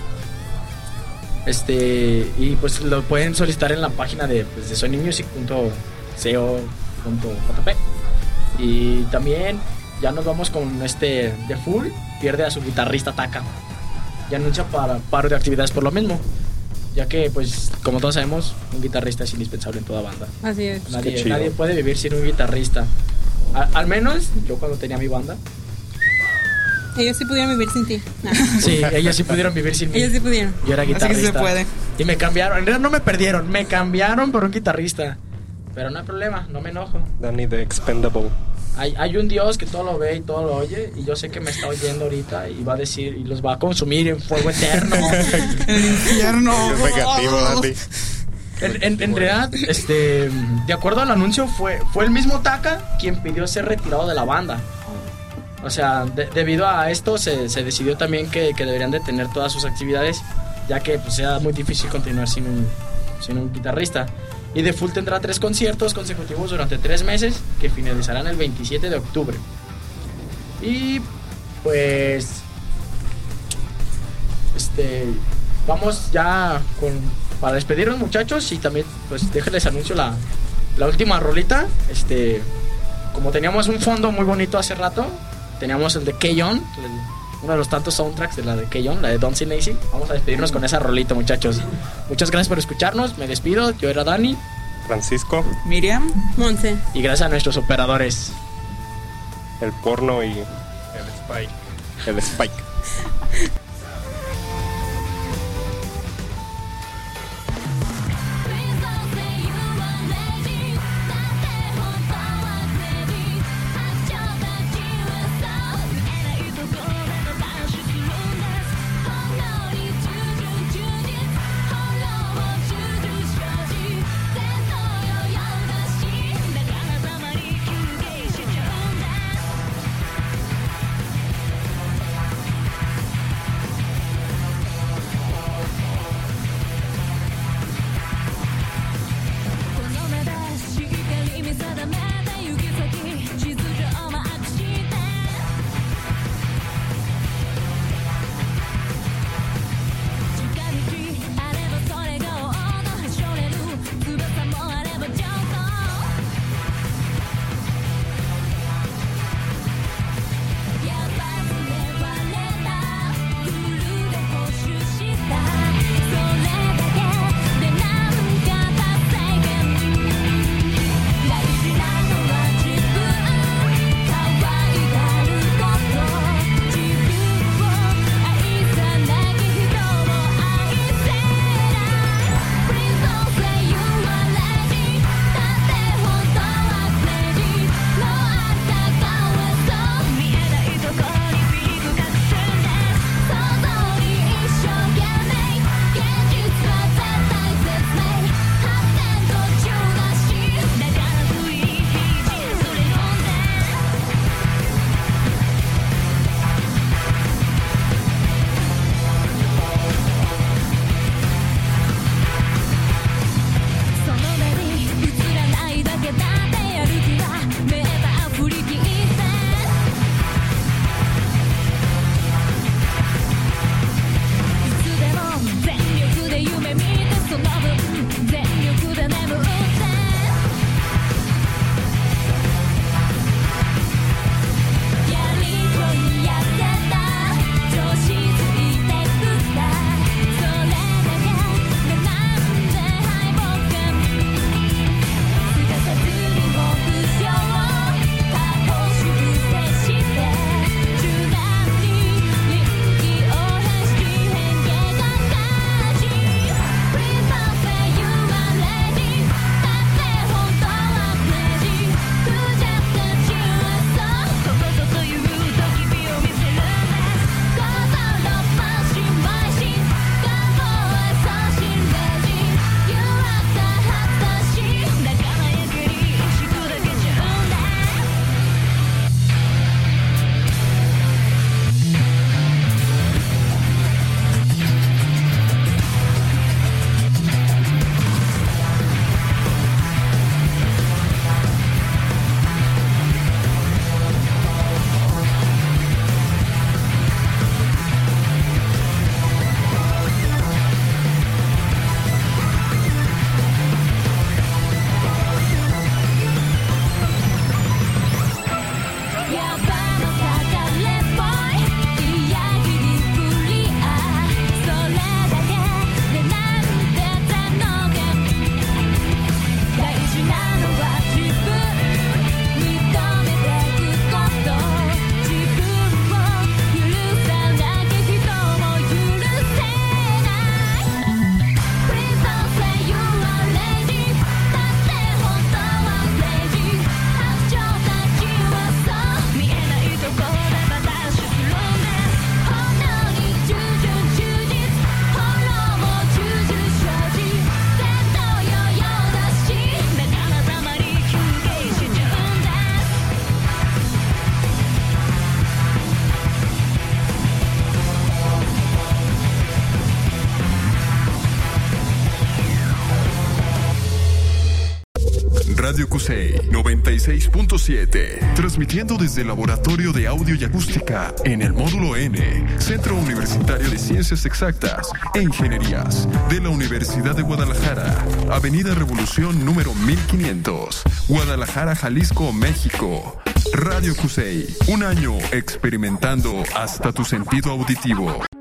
Este, y pues lo pueden solicitar en la página de, pues, de sony music punto co punto j p. Y también ya nos vamos con este The Fool, pierde a su guitarrista Taka. Y anuncia para paro de actividades por lo mismo, ya que pues como todos sabemos, un guitarrista es indispensable en toda banda. Así es. Nadie, chido. nadie puede vivir sin un guitarrista. A- al menos yo cuando tenía mi banda. Ellos sí pudieron vivir sin ti. No. Sí, ellos sí pudieron vivir sin mí. Ellos sí pudieron. Yo era Así que guitarrista. se puede. Y me cambiaron. En realidad no me perdieron, me cambiaron por un guitarrista. Pero no hay problema, no me enojo. Dani the Expendable. Hay, hay un Dios que todo lo ve y todo lo oye. Y yo sé que me está oyendo ahorita y va a decir y los va a consumir en fuego eterno. El infierno. Es negativo, Dani. En, en- en realidad, este, de acuerdo al anuncio, fue, fue el mismo Taka quien pidió ser retirado de la banda. O sea, de- debido a esto se, se decidió también que, que deberían detener todas sus actividades, ya que pues, sea muy difícil continuar sin un, sin un guitarrista. Y The Fool tendrá tres conciertos consecutivos durante tres meses, que finalizarán el veintisiete de octubre. Y pues, este, vamos ya con, para despedirnos, muchachos, y también pues déjenles anuncio la, la última rolita. Este, como teníamos un fondo muy bonito hace rato, teníamos el de K-On, uno de los tantos soundtracks de la de K-On, la de Don't Say Nacy. Vamos a despedirnos con esa rolita, muchachos. Muchas gracias por escucharnos, me despido, yo era Dani, Francisco, Miriam. Monse. y gracias a nuestros operadores. el porno y el Spike. El Spike. Radio Cusey noventa y seis punto siete, transmitiendo desde el Laboratorio de Audio y Acústica en el Módulo N, Centro Universitario de Ciencias Exactas e Ingenierías de la Universidad de Guadalajara, Avenida Revolución número mil quinientos, Guadalajara, Jalisco, México. Radio Cusey, un año experimentando hasta tu sentido auditivo.